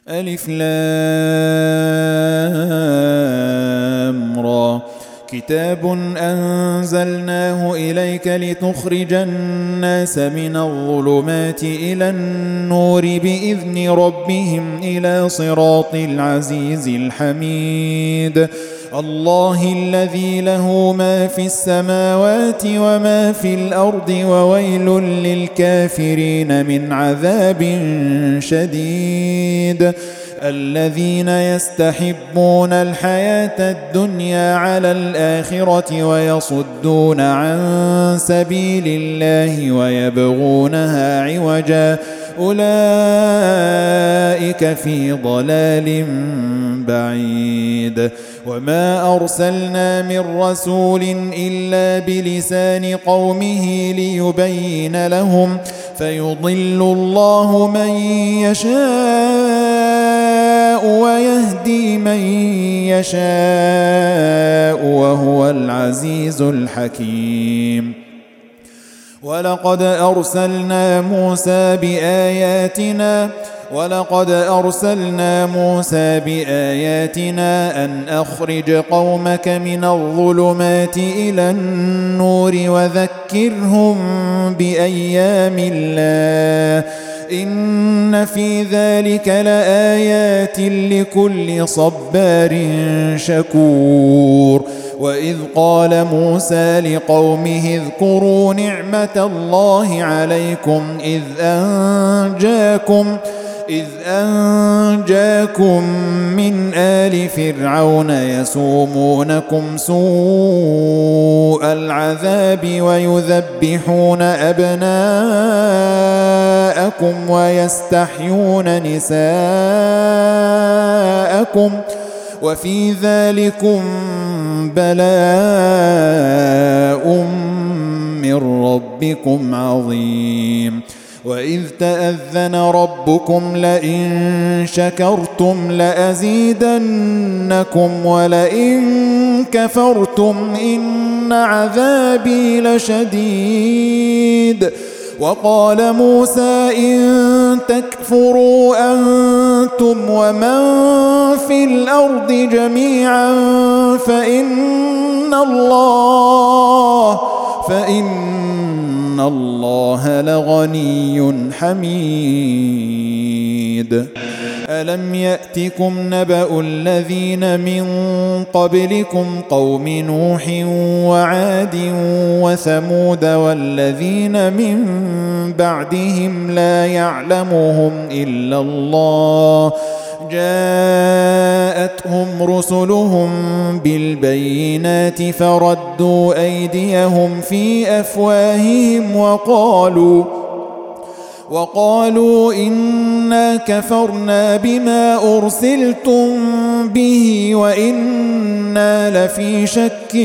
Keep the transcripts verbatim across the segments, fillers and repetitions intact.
ألف لام را كتاب أنزلناه إليك لتخرج الناس من الظلمات إلى النور بإذن ربهم إلى صراط العزيز الحميد الله الذي له ما في السماوات وما في الأرض وويل للكافرين من عذاب شديد الذين يستحبون الحياة الدنيا على الآخرة ويصدون عن سبيل الله ويبغونها عوجا أولئك في ضلال بعيد وما أرسلنا من رسول إلا بلسان قومه ليبين لهم فيضل الله من يشاء ويهدي من يشاء وهو العزيز الحكيم ولقد أرسلنا موسى بآياتنا ولقد أرسلنا موسى بآياتنا أن أخرج قومك من الظلمات إلى النور وذكرهم بأيام الله إن في ذلك لآيات لكل صبار شكور وإذ قال موسى لقومه اذكروا نعمة الله عليكم إذ أنجاكم إذ أنجاكم من آل فرعون يسومونكم سوء العذاب ويذبحون أبناءكم ويستحيون نساءكم وفي ذلكم بلاء من ربكم عظيم وإذ تأذن ربكم لئن شكرتم لأزيدنكم ولئن كفرتم إن عذابي لشديد وقال موسى إن تكفروا أنتم ومن في الأرض جميعا فإن الله فإن الله لغني حميد ألم يأتكم نبأ الذين من قبلكم قوم نوح وعاد وثمود والذين من بعدهم لا يعلمهم إلا الله جاءتهم رسلهم بالبينات فردوا أيديهم في أفواههم وقالوا وقالوا إنا كفرنا بما أرسلتم به وإنا لفي شك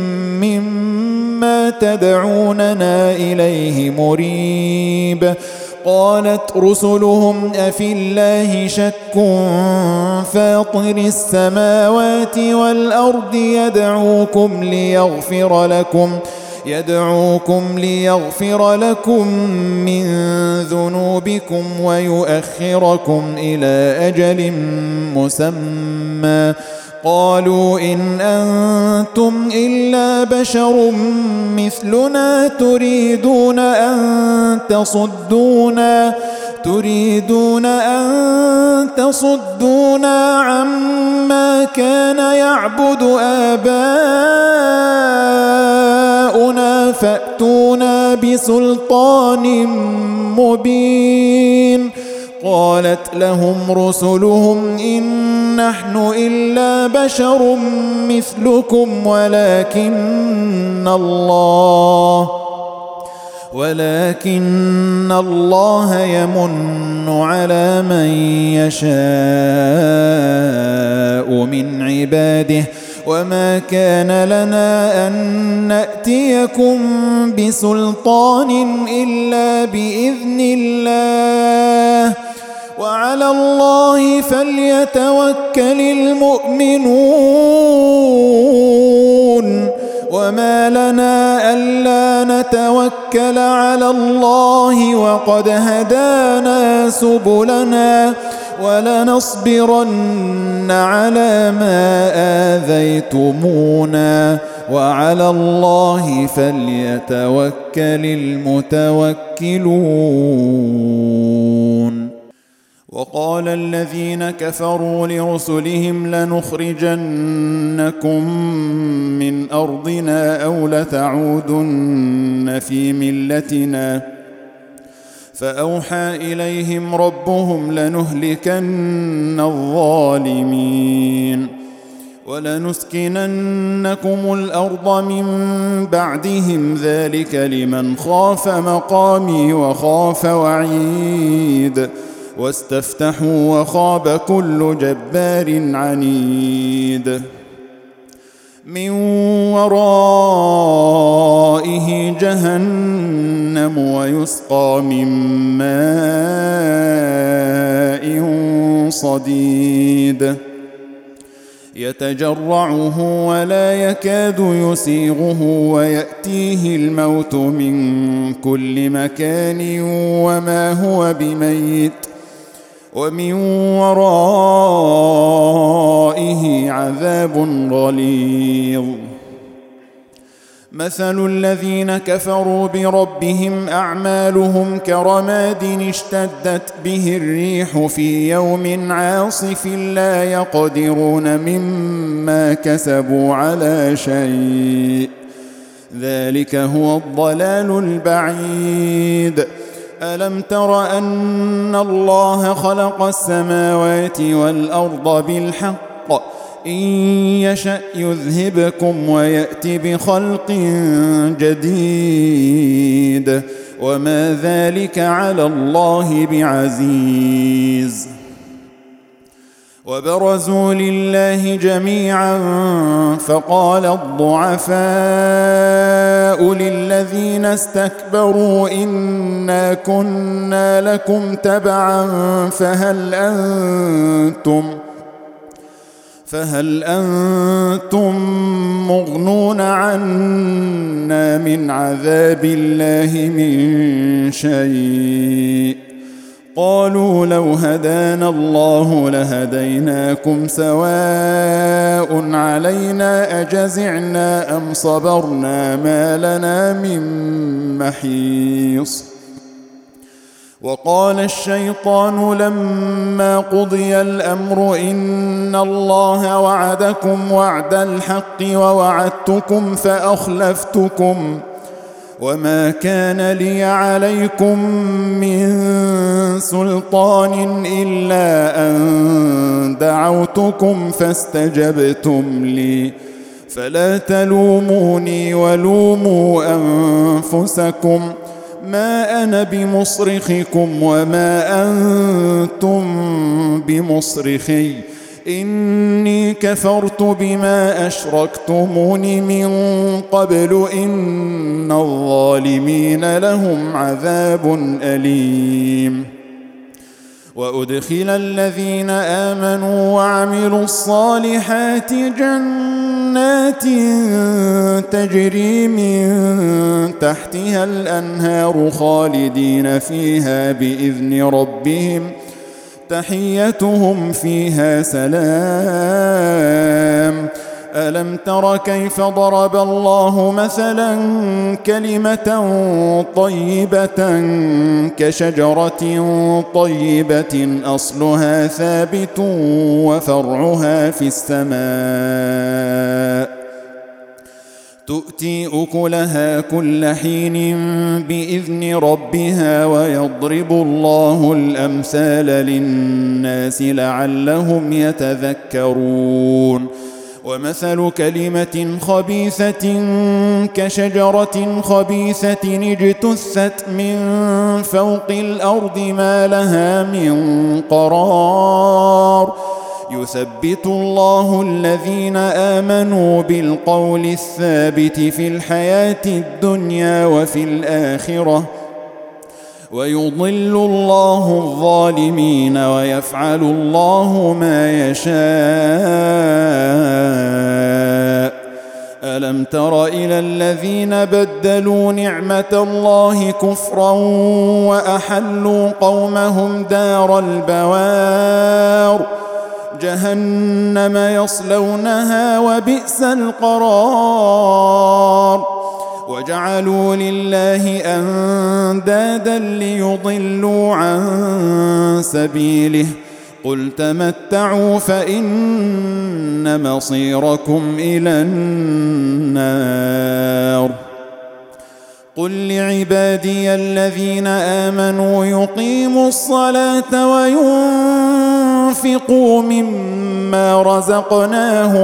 مما تدعوننا إليه مريب قالت رسلهم أفي الله شك فاطر السماوات والأرض يدعوكم ليغفر لكم يدعوكم ليغفر لكم من ذنوبكم ويؤخركم إلى أجل مسمى قالوا إن أنتم إلا بشر مثلنا تريدون أن تصدونا تريدون أن تصدونا عما كان يعبد آباؤنا فأتونا بسلطان مبين قالت لهم رسلهم إن نحن إلا بشر مثلكم ولكن الله ولكن الله يمن على من يشاء من عباده وما كان لنا أن نأتيكم بسلطان إلا بإذن الله وعلى الله فليتوكل المؤمنون وما لنا ألا نتوكل على الله وقد هدانا سبلنا ولنصبرن على ما آذيتمونا وعلى الله فليتوكل المتوكلون. وقال الذين كفروا لرسلهم لنخرجنكم من أرضنا أو لتعودن في ملتنا فأوحى إليهم ربهم لنهلكن الظالمين ولنسكننكم الأرض من بعدهم ذلك لمن خاف مقامي وخاف وعيد واستفتحوا وخاب كل جبار عنيد من ورائه جهنم ويسقى من ماء صديد يتجرعه ولا يكاد يسيغه ويأتيه الموت من كل مكان وما هو بميت ومن ورائه عذاب غليظ. مثل الذين كفروا بربهم أعمالهم كرماد اشتدت به الريح في يوم عاصف لا يقدرون مما كسبوا على شيء ذلك هو الضلال البعيد. ألم تر أن الله خلق السماوات والأرض بالحق إن يشأ يذهبكم ويأت بخلق جديد وما ذلك على الله بعزيز. وبرزوا لله جميعا فقال الضعفاء للذين استكبروا إنا كنا لكم تبعا فهل أنتم فهل أنتم مغنون عنا من عذاب الله من شيء قالوا لو هدانا الله لهديناكم سواء علينا أجزعنا أم صبرنا ما لنا من محيص. وقال الشيطان لما قضي الأمر إن الله وعدكم وعد الحق ووعدتكم فأخلفتكم وما كان لي عليكم من سلطان إلا أن دعوتكم فاستجبتم لي فلا تلوموني ولوموا أنفسكم ما أنا بمصرخكم وما أنتم بمصرخي إني كفرت بما أشركتمون من قبل إن الظالمين لهم عذاب أليم. وأدخل الذين آمنوا وعملوا الصالحات جنات تجري من تحتها الأنهار خالدين فيها بإذن ربهم تحيتهم فيها سلام. ألم تر كيف ضرب الله مثلا كلمة طيبة كشجرة طيبة أصلها ثابت وفرعها في السماء تؤتي أكلها كل حين بإذن ربها ويضرب الله الأمثال للناس لعلهم يتذكرون. ومثل كلمة خبيثة كشجرة خبيثة اجتثت من فوق الأرض ما لها من قرار يثبت الله الذين آمنوا بالقول الثابت في الحياة الدنيا وفي الآخرة ويضل الله الظالمين ويفعل الله ما يشاء. ألم تر إلى الذين بدلوا نعمة الله كفرا وأحلوا قومهم دار البوار جهنم يصلونها وبئس القرار وجعلوا لله أندادا ليضلوا عن سبيله قل تمتعوا فإن مصيركم إلى النار قل لعبادي الذين آمنوا يقيموا الصلاة وينفقوا مما رزقناهم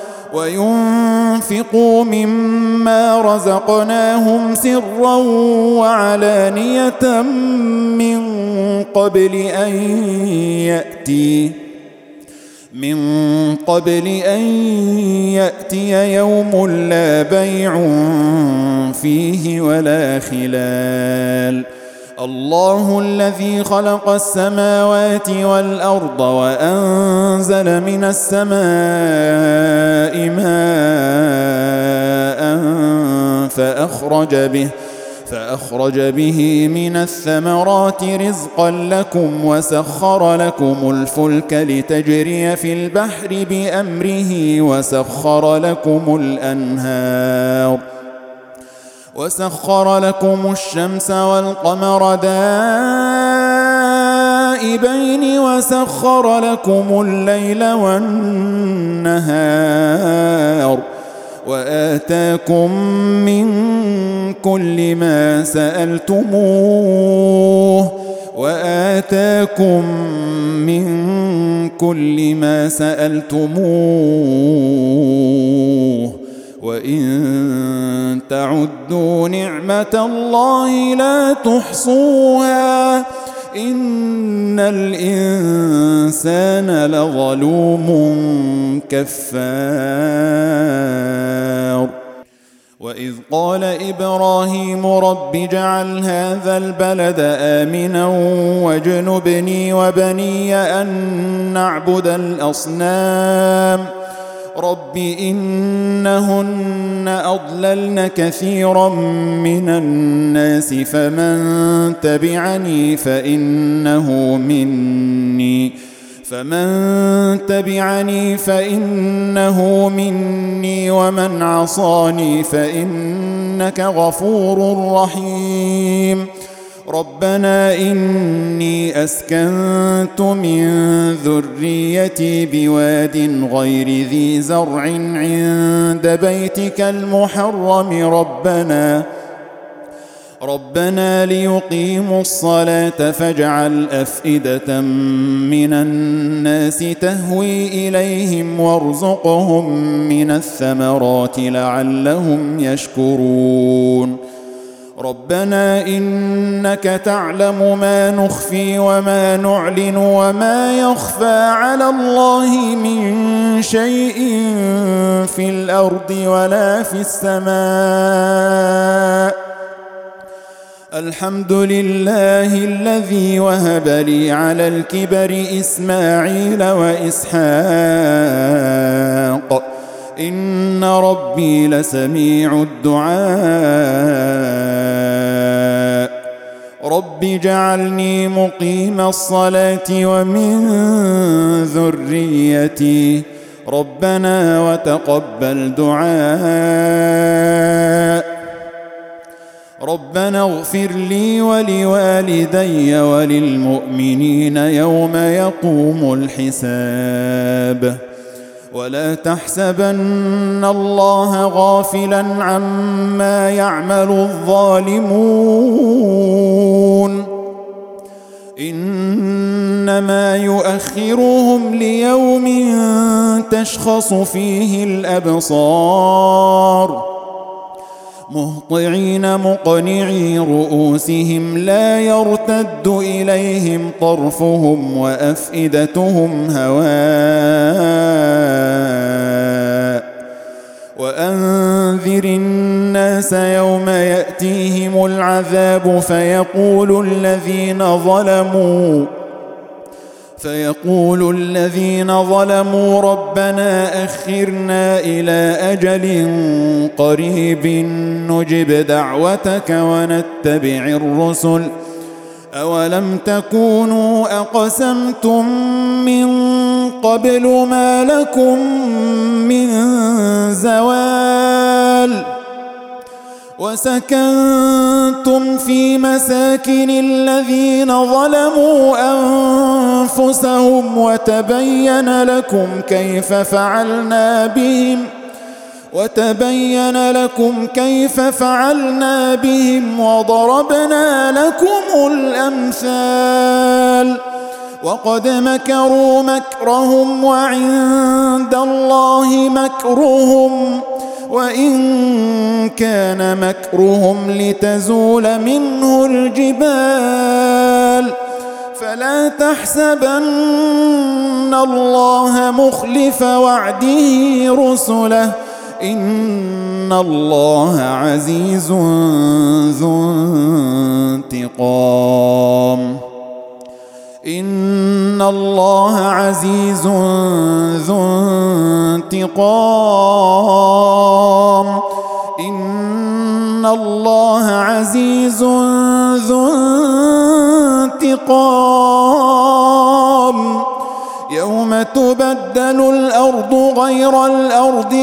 وينفقوا مما رزقناهم سرا وعلانية من قبل أن يأتي من قبل أن يأتي يوم لا بيع فيه ولا خلال الله الذي خلق السماوات والأرض وأنزل من السماء ماء فأخرج به فأخرج به من الثمرات رزقا لكم وسخر لكم الفلك لتجري في البحر بأمره وسخر لكم الأنهار وسخر لكم الشمس والقمر دائبين وسخر لكم الليل والنهار وآتاكم من كل ما سألتموه وآتاكم من كل ما سألتموه وإن تعدوا نعمة الله لا تحصوها إن الإنسان لظلوم كفار وإذ قال إبراهيم رب اجعل هذا البلد آمنا واجنبني وبني أن نعبد الأصنام رب إنهن أضللن كثيرا من الناس فمن تبعني فإنه مني فمن تبعني فإنه مني ومن عصاني فإنك غفور رحيم ربنا إني أسكنت من ذريتي بواد غير ذي زرع عند بيتك المحرم ربنا ربنا ليقيموا الصلاة فاجعل أفئدة من الناس تهوي إليهم وارزقهم من الثمرات لعلهم يشكرون ربنا إنك تعلم ما نخفي وما نعلن وما يخفى على الله من شيء في الأرض ولا في السماء الحمد لله الذي وهب لي على الكبر إسماعيل وإسحاق إن ربي لسميع الدعاء رب اجعلني مقيم الصلاة ومن ذريتي ربنا وتقبل دعاء ربنا اغفر لي ولوالدي وللمؤمنين يوم يقوم الحساب ولا تحسبن الله غافلا عما يعمل الظالمون إنما يؤخرهم ليوم تشخص فيه الأبصار مهطعين مقنعي رؤوسهم لا يرتد إليهم طرفهم وأفئدتهم هواء وأنذر الناس يوم يأتيهم العذاب فيقول الذين ظلموا فيقول الذين ظلموا ربنا أخرنا إلى أجل قريب نجب دعوتك ونتبع الرسل أولم تكونوا أقسمتم من قبل ما لكم من زوال وسكنتم في مساكن الذين ظلموا أنفسهم وتبين لكم كيف فعلنا بهم وتبين لكم كيف فعلنا بهم وضربنا لكم الأمثال وقد مكروا مكرهم وعند الله مكرهم وإن كان مكرهم لتزول منه الجبال فلا تحسبن الله مخلف وعده رسله إن الله عزيز ذو انتقام إن الله عزيز ذو انتقام إن الله عزيز ذو انتقام يوم تبدل الأرض غير الأرض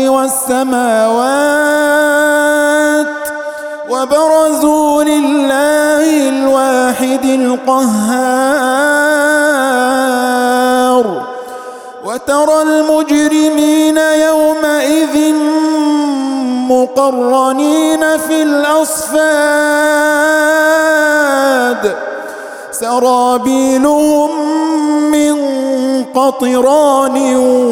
والسماوات وبرزوا لله الواحد القهار وترى المجرمين يومئذ مقرنين في الأصفاد سرابيلهم من قطران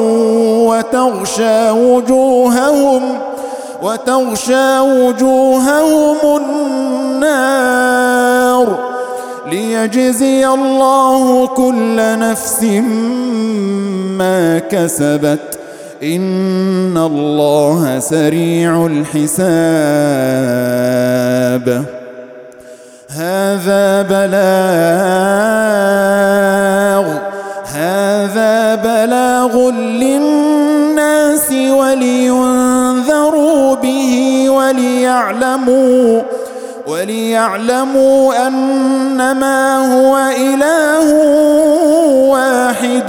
وتغشى وجوههم وتغشى وجوههم النار ليجزي الله كل نفس ما كسبت إن الله سريع الحساب هذا بلاغ هذا بلاغ للناس ولينذروا به وليعلموا وليعلموا أنما هو إله واحد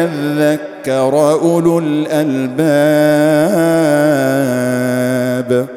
وليذكر أولو الألباب